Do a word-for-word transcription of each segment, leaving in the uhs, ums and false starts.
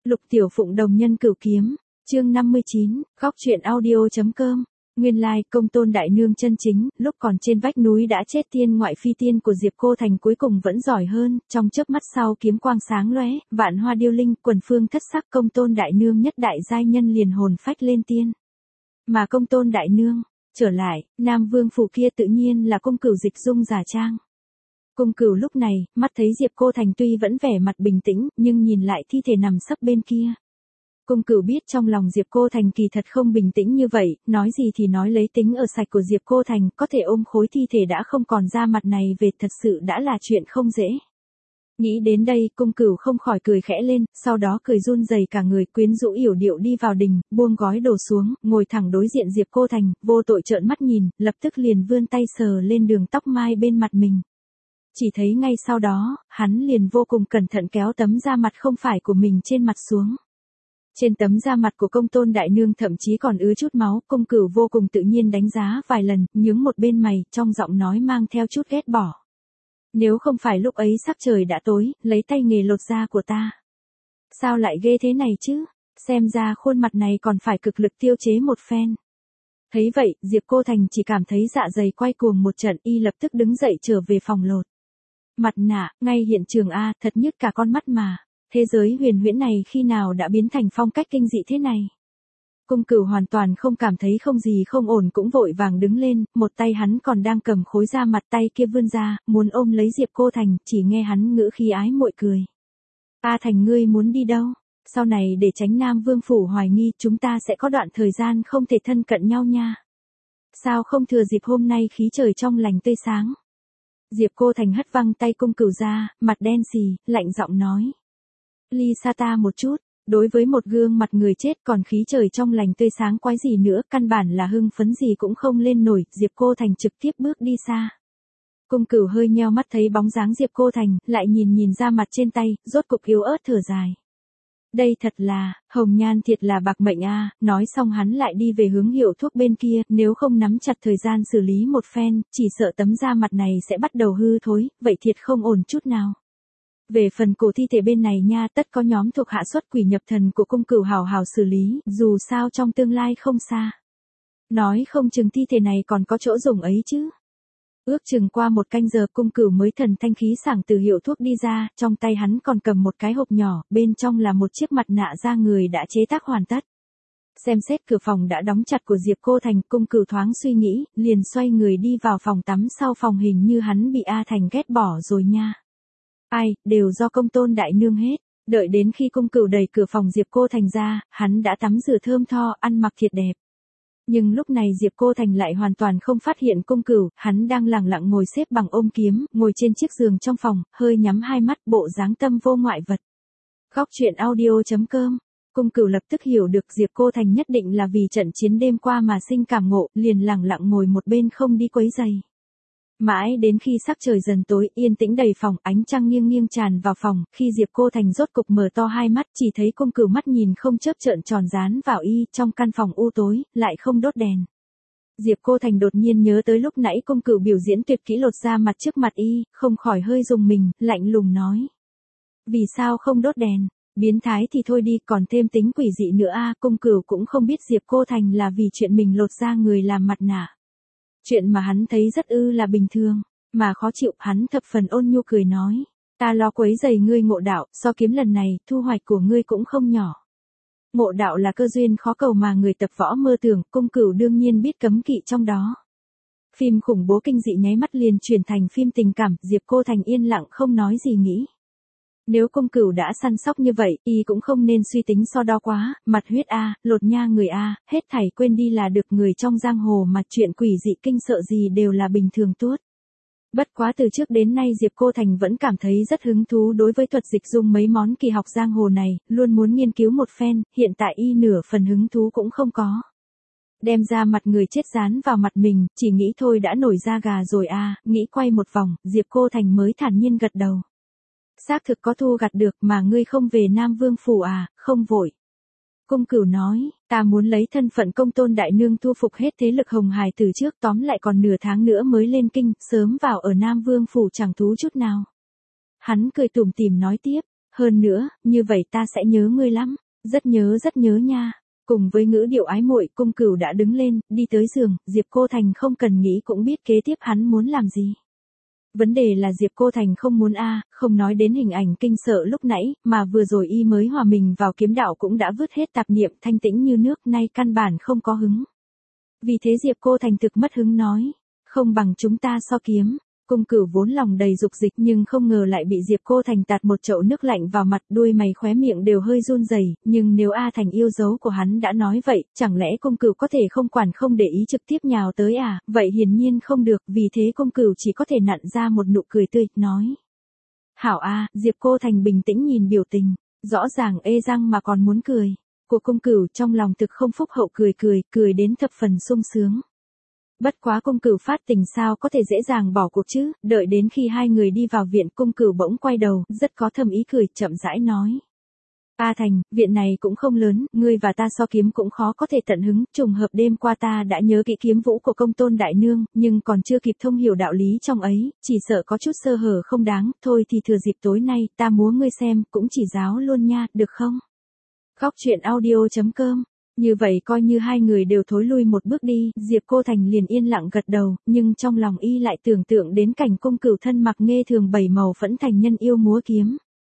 Lục Tiểu Phụng đồng nhân cửu kiếm, chương năm mươi chín, góc truyện audio.com. Nguyên lai, công tôn đại nương chân chính, lúc còn trên vách núi đã chết tiên ngoại phi tiên của Diệp Cô Thành cuối cùng vẫn giỏi hơn, trong chớp mắt sau kiếm quang sáng lóe, vạn hoa điêu linh, quần phương thất sắc, công tôn đại nương nhất đại giai nhân liền hồn phách lên tiên. Mà công tôn đại nương, trở lại, Nam Vương phủ kia tự nhiên là Cung Cửu dịch dung giả trang. Cung Cửu lúc này, mắt thấy Diệp Cô Thành tuy vẫn vẻ mặt bình tĩnh, nhưng nhìn lại thi thể nằm sấp bên kia. Cung Cửu biết trong lòng Diệp Cô Thành kỳ thật không bình tĩnh như vậy, nói gì thì nói lấy tính ở sạch của Diệp Cô Thành, có thể ôm khối thi thể đã không còn da mặt này về thật sự đã là chuyện không dễ. Nghĩ đến đây, Cung Cửu không khỏi cười khẽ lên, sau đó cười run rẩy cả người, quyến rũ yểu điệu đi vào đình, buông gói đồ xuống, ngồi thẳng đối diện Diệp Cô Thành, vô tội trợn mắt nhìn, lập tức liền vươn tay sờ lên đường tóc mai bên mặt mình. Chỉ thấy ngay sau đó, hắn liền vô cùng cẩn thận kéo tấm da mặt không phải của mình trên mặt xuống. Trên tấm da mặt của công tôn đại nương thậm chí còn ứ chút máu, Cung Cửu vô cùng tự nhiên đánh giá vài lần, nhướng một bên mày, trong giọng nói mang theo chút ghét bỏ. Nếu không phải lúc ấy sắc trời đã tối, lấy tay nghề lột da của ta. Sao lại ghê thế này chứ, xem ra khuôn mặt này còn phải cực lực tiêu chế một phen. Thấy vậy, Diệp Cô Thành chỉ cảm thấy dạ dày quay cuồng một trận, y lập tức đứng dậy trở về phòng lột. Mặt nạ, ngay hiện trường a, thật nhức cả con mắt mà. Thế giới huyền huyễn này khi nào đã biến thành phong cách kinh dị thế này? Cung Cửu hoàn toàn không cảm thấy không gì không ổn cũng vội vàng đứng lên, một tay hắn còn đang cầm khối da mặt, tay kia vươn ra, muốn ôm lấy Diệp Cô Thành, chỉ nghe hắn ngữ khí ái muội cười. A Thành ngươi muốn đi đâu? Sau này để tránh Nam Vương phủ hoài nghi, chúng ta sẽ có đoạn thời gian không thể thân cận nhau nha. Sao không thừa dịp hôm nay khí trời trong lành tươi sáng? Diệp Cô Thành hất văng tay Cung Cửu ra, mặt đen xì, lạnh giọng nói. Ly xa ta một chút, đối với một gương mặt người chết còn khí trời trong lành tươi sáng quái gì nữa, căn bản là hưng phấn gì cũng không lên nổi, Diệp Cô Thành trực tiếp bước đi xa. Cung Cửu hơi nheo mắt thấy bóng dáng Diệp Cô Thành, lại nhìn nhìn ra mặt trên tay, rốt cục yếu ớt thở dài. Đây thật là, hồng nhan thiệt là bạc mệnh a, nói xong hắn lại đi về hướng hiệu thuốc bên kia, nếu không nắm chặt thời gian xử lý một phen, chỉ sợ tấm da mặt này sẽ bắt đầu hư thối, vậy thiệt không ổn chút nào. Về phần cổ thi thể bên này nha, tất có nhóm thuộc hạ xuất quỷ nhập thần của Cung Cửu hào hào xử lý, dù sao trong tương lai không xa. Nói không chừng thi thể này còn có chỗ dùng ấy chứ. Ước chừng qua một canh giờ Cung Cửu mới thần thanh khí sảng từ hiệu thuốc đi ra, trong tay hắn còn cầm một cái hộp nhỏ, bên trong là một chiếc mặt nạ da người đã chế tác hoàn tất. Xem xét cửa phòng đã đóng chặt của Diệp Cô Thành, Cung Cửu thoáng suy nghĩ, liền xoay người đi vào phòng tắm sau phòng, hình như hắn bị A Thành ghét bỏ rồi nha. Ai, đều do công tôn đại nương hết. Đợi đến khi Cung Cửu đẩy cửa phòng Diệp Cô Thành ra, hắn đã tắm rửa thơm tho, ăn mặc thiệt đẹp. Nhưng lúc này Diệp Cô Thành lại hoàn toàn không phát hiện Cung Cửu, hắn đang lẳng lặng ngồi xếp bằng ôm kiếm, ngồi trên chiếc giường trong phòng, hơi nhắm hai mắt, bộ dáng tâm vô ngoại vật. Góc truyện audio.com. Cung Cửu lập tức hiểu được Diệp Cô Thành nhất định là vì trận chiến đêm qua mà sinh cảm ngộ, liền lẳng lặng ngồi một bên không đi quấy giày. Mãi đến khi sắc trời dần tối, yên tĩnh đầy phòng, ánh trăng nghiêng nghiêng tràn vào phòng, khi Diệp Cô Thành rốt cục mở to hai mắt, chỉ thấy Cung Cửu mắt nhìn không chớp trợn tròn dán vào y, trong căn phòng u tối, lại không đốt đèn. Diệp Cô Thành đột nhiên nhớ tới lúc nãy Cung Cửu biểu diễn tuyệt kỹ lột da mặt trước mặt y, không khỏi hơi rùng mình, lạnh lùng nói. Vì sao không đốt đèn? Biến thái thì thôi đi, còn thêm tính quỷ dị nữa a. Cung Cửu cũng không biết Diệp Cô Thành là vì chuyện mình lột da người làm mặt nạ. Chuyện mà hắn thấy rất ư là bình thường, mà khó chịu, hắn thập phần ôn nhu cười nói. Ta lo quấy giày ngươi ngộ đạo, so kiếm lần này, thu hoạch của ngươi cũng không nhỏ. Ngộ đạo là cơ duyên khó cầu mà người tập võ mơ tưởng, Cung Cửu đương nhiên biết cấm kỵ trong đó. Phim khủng bố kinh dị nháy mắt liền chuyển thành phim tình cảm, Diệp Cô Thành yên lặng không nói gì nghĩ. Nếu Cung Cửu đã săn sóc như vậy, y cũng không nên suy tính so đo quá, mặt huyết a, lột nha người a, hết thảy quên đi là được, người trong giang hồ mà chuyện quỷ dị kinh sợ gì đều là bình thường tốt. Bất quá từ trước đến nay Diệp Cô Thành vẫn cảm thấy rất hứng thú đối với thuật dịch dung mấy món kỳ học giang hồ này, luôn muốn nghiên cứu một phen, hiện tại y nửa phần hứng thú cũng không có. Đem ra mặt người chết dán vào mặt mình, chỉ nghĩ thôi đã nổi da gà rồi a, nghĩ quay một vòng, Diệp Cô Thành mới thản nhiên gật đầu. Xác thực có thu gặt được, mà ngươi không về Nam Vương phủ à, không vội. Cung Cửu nói, ta muốn lấy thân phận công tôn đại nương thu phục hết thế lực hồng hài từ trước, tóm lại còn nửa tháng nữa mới lên kinh, sớm vào ở Nam Vương phủ chẳng thú chút nào. Hắn cười tủm tỉm nói tiếp, Hơn nữa, như vậy ta sẽ nhớ ngươi lắm, rất nhớ rất nhớ nha. Cùng với ngữ điệu ái muội, Cung Cửu đã đứng lên, đi tới giường, Diệp Cô Thành không cần nghĩ cũng biết kế tiếp hắn muốn làm gì. Vấn đề là Diệp Cô Thành không muốn a, không nói đến hình ảnh kinh sợ lúc nãy, mà vừa rồi y mới hòa mình vào kiếm đạo cũng đã vứt hết tạp niệm, thanh tĩnh như nước, nay căn bản không có hứng. Vì thế Diệp Cô Thành thực mất hứng nói, không bằng chúng ta so kiếm. Cung Cửu vốn lòng đầy dục dịch nhưng không ngờ lại bị Diệp Cô Thành tạt một chậu nước lạnh vào mặt, đuôi mày khóe miệng đều hơi run rẩy, nhưng nếu A Thành yêu dấu của hắn đã nói vậy, chẳng lẽ Cung Cửu có thể không quản không để ý trực tiếp nhào tới à, vậy hiển nhiên không được, vì thế Cung Cửu chỉ có thể nặn ra một nụ cười tươi, nói. Hảo a, Diệp Cô Thành bình tĩnh nhìn biểu tình, rõ ràng ê răng mà còn muốn cười, của Cung Cửu trong lòng thực không phúc hậu cười cười, cười đến thập phần sung sướng. Bất quá Cung Cửu phát tình sao có thể dễ dàng bỏ cuộc chứ, đợi đến khi hai người đi vào viện Cung Cửu bỗng quay đầu, rất có thâm ý cười, chậm rãi nói. A Thành, viện này cũng không lớn, ngươi và ta so kiếm cũng khó có thể tận hứng, trùng hợp đêm qua ta đã nhớ kỹ kiếm vũ của Công Tôn Đại Nương, nhưng còn chưa kịp thông hiểu đạo lý trong ấy, chỉ sợ có chút sơ hở không đáng, thôi thì thừa dịp tối nay, ta múa ngươi xem, cũng chỉ giáo luôn nha, được không? Góc truyện audio chấm com. Như vậy coi như hai người đều thối lui một bước đi, Diệp Cô Thành liền yên lặng gật đầu, nhưng trong lòng y lại tưởng tượng đến cảnh Cung Cửu thân mặc nghê thường bảy màu phẫn thành nhân yêu múa kiếm.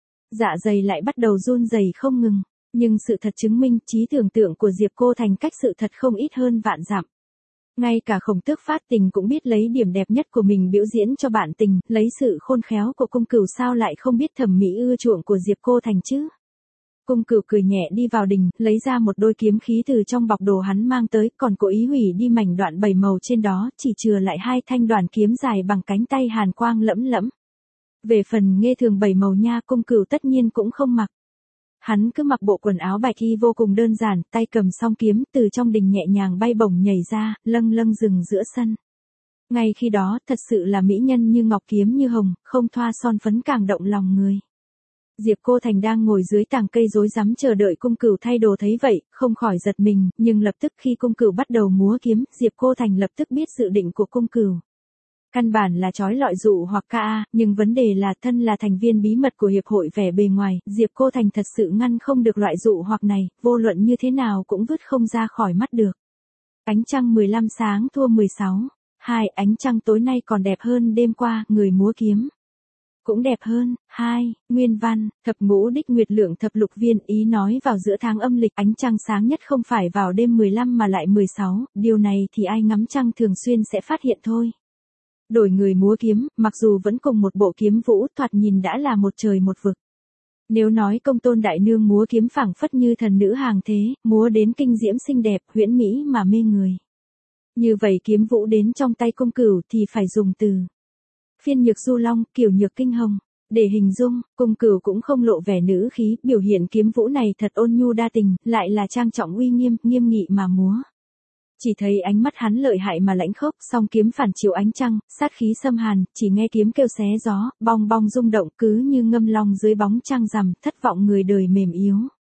Dạ dày lại bắt đầu run rẩy không ngừng, nhưng sự thật chứng minh trí tưởng tượng của Diệp Cô Thành cách sự thật không ít hơn vạn dặm. Ngay cả Khổng Tước phát tình cũng biết lấy điểm đẹp nhất của mình biểu diễn cho bạn tình, lấy sự khôn khéo của Cung Cửu sao lại không biết thẩm mỹ ưa chuộng của Diệp Cô Thành chứ. Cung Cửu cười nhẹ đi vào đình, lấy ra một đôi kiếm khí từ trong bọc đồ hắn mang tới, còn cố ý hủy đi mảnh đoạn bảy màu trên đó, chỉ chừa lại hai thanh đoàn kiếm dài bằng cánh tay hàn quang lẫm lẫm. Về phần nghê thường bảy màu nha, Cung Cửu tất nhiên cũng không mặc. Hắn cứ mặc bộ quần áo bạch y vô cùng đơn giản, tay cầm song kiếm, từ trong đình nhẹ nhàng bay bổng nhảy ra, lâng lâng dừng giữa sân. Ngay khi đó, thật sự là mỹ nhân như ngọc kiếm như hồng, không thoa son phấn càng động lòng người. Diệp Cô Thành đang ngồi dưới tàng cây rối rắm chờ đợi Cung Cửu thay đồ thấy vậy, không khỏi giật mình, nhưng lập tức khi Cung Cửu bắt đầu múa kiếm, Diệp Cô Thành lập tức biết dự định của Cung Cửu. Căn bản là trói lọi dụ hoặc ca a, nhưng vấn đề là thân là thành viên bí mật của hiệp hội vẻ bề ngoài, Diệp Cô Thành thật sự ngăn không được loại dụ hoặc này, vô luận như thế nào cũng vứt không ra khỏi mắt được. Ánh trăng mười lăm sáng thua mười sáu. Hai, ánh trăng tối nay còn đẹp hơn đêm qua, người múa kiếm cũng đẹp hơn. Hai, nguyên văn, thập ngũ đích nguyệt lượng thập lục viên, ý nói vào giữa tháng âm lịch ánh trăng sáng nhất không phải vào đêm mười lăm mà lại mười sáu, điều này thì ai ngắm trăng thường xuyên sẽ phát hiện thôi. Đổi người múa kiếm, mặc dù vẫn cùng một bộ kiếm vũ, thoạt nhìn đã là một trời một vực. Nếu nói Công Tôn Đại Nương múa kiếm phảng phất như thần nữ hàng thế, múa đến kinh diễm xinh đẹp, huyễn mỹ mà mê người. Như vậy kiếm vũ đến trong tay Cung Cửu thì phải dùng từ phiên nhược du long, kiểu nhược kinh hồng để hình dung. Cung Cửu cũng không lộ vẻ nữ khí, biểu hiện kiếm vũ này thật ôn nhu đa tình, lại là trang trọng uy nghiêm, nghiêm nghị mà múa. Chỉ thấy ánh mắt hắn lợi hại mà lãnh khốc, song kiếm phản chiếu ánh trăng, sát khí xâm hàn, chỉ nghe kiếm kêu xé gió, bong bong rung động, cứ như ngâm long dưới bóng trăng rằm, thất vọng người đời mềm yếu.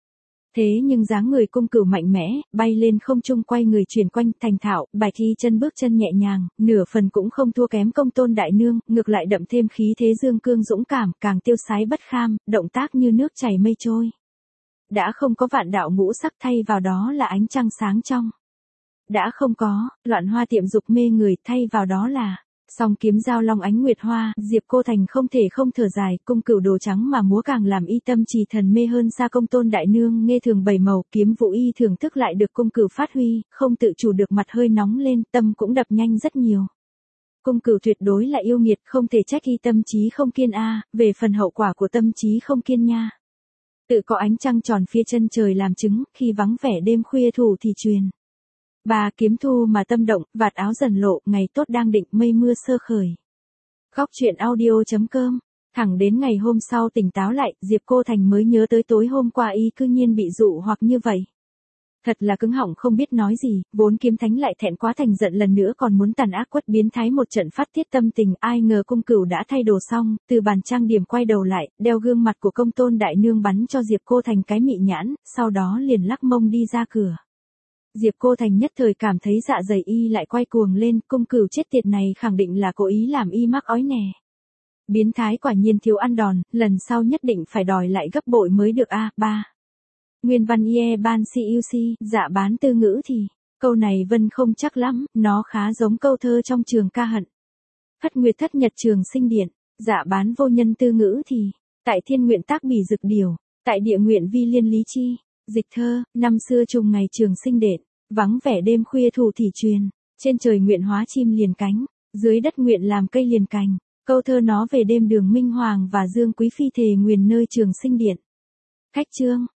Thế nhưng dáng người Cung Cửu mạnh mẽ, bay lên không trung quay người chuyển quanh, thành thạo, bài thi chân bước chân nhẹ nhàng, nửa phần cũng không thua kém Công Tôn Đại Nương, ngược lại đậm thêm khí thế dương cương dũng cảm, càng tiêu sái bất kham, động tác như nước chảy mây trôi. Đã không có vạn đạo ngũ sắc, thay vào đó là ánh trăng sáng trong. Đã không có loạn hoa tiệm dục mê người, thay vào đó là song kiếm giao long ánh nguyệt hoa. Diệp Cô Thành không thể không thở dài, Cung Cửu đồ trắng mà múa càng làm y tâm trì thần mê hơn xa Công Tôn Đại Nương nghe thường bảy màu, kiếm vũ y thưởng thức lại được Cung Cửu phát huy, không tự chủ được mặt hơi nóng lên, tâm cũng đập nhanh rất nhiều. Cung Cửu tuyệt đối là yêu nghiệt, không thể trách y tâm trí không kiên a, về phần hậu quả của tâm trí không kiên nha. Tự có ánh trăng tròn phía chân trời làm chứng, khi vắng vẻ đêm khuya thủ thì truyền. Ba, kiếm thu mà tâm động, vạt áo dần lộ, ngày tốt đang định, mây mưa sơ khởi. Góc truyện audio chấm com. Thẳng đến ngày hôm sau tỉnh táo lại, Diệp Cô Thành mới nhớ tới tối hôm qua y cư nhiên bị dụ hoặc như vậy. Thật là cứng họng không biết nói gì, vốn kiếm thánh lại thẹn quá thành giận lần nữa còn muốn tàn ác quất biến thái một trận phát tiết tâm tình, ai ngờ Cung Cửu đã thay đồ xong, từ bàn trang điểm quay đầu lại, đeo gương mặt của Công Tôn Đại Nương bắn cho Diệp Cô Thành cái mị nhãn, sau đó liền lắc mông đi ra cửa. Diệp Cô Thành nhất thời cảm thấy dạ dày y lại quay cuồng lên, Cung Cửu chết tiệt này khẳng định là cố ý làm y mắc ói nè. Biến thái quả nhiên thiếu ăn đòn, lần sau nhất định phải đòi lại gấp bội mới được a. ba. Nguyên văn ie ban si u si, dạ bán tư ngữ thì, câu này Vân không chắc lắm, nó khá giống câu thơ trong trường ca hận. Thất nguyệt thất nhật trường sinh điện, dạ bán vô nhân tư ngữ thì, tại thiên nguyện tác bỉ dực điều, tại địa nguyện vi liên lý chi. Dịch thơ, năm xưa trùng ngày trường sinh đện, vắng vẻ đêm khuya thủ thỉ truyền, trên trời nguyện hóa chim liền cánh, dưới đất nguyện làm cây liền cành. Câu thơ nó về đêm đường Minh Hoàng và Dương Quý Phi thề nguyền nơi trường sinh điện. Khách chương,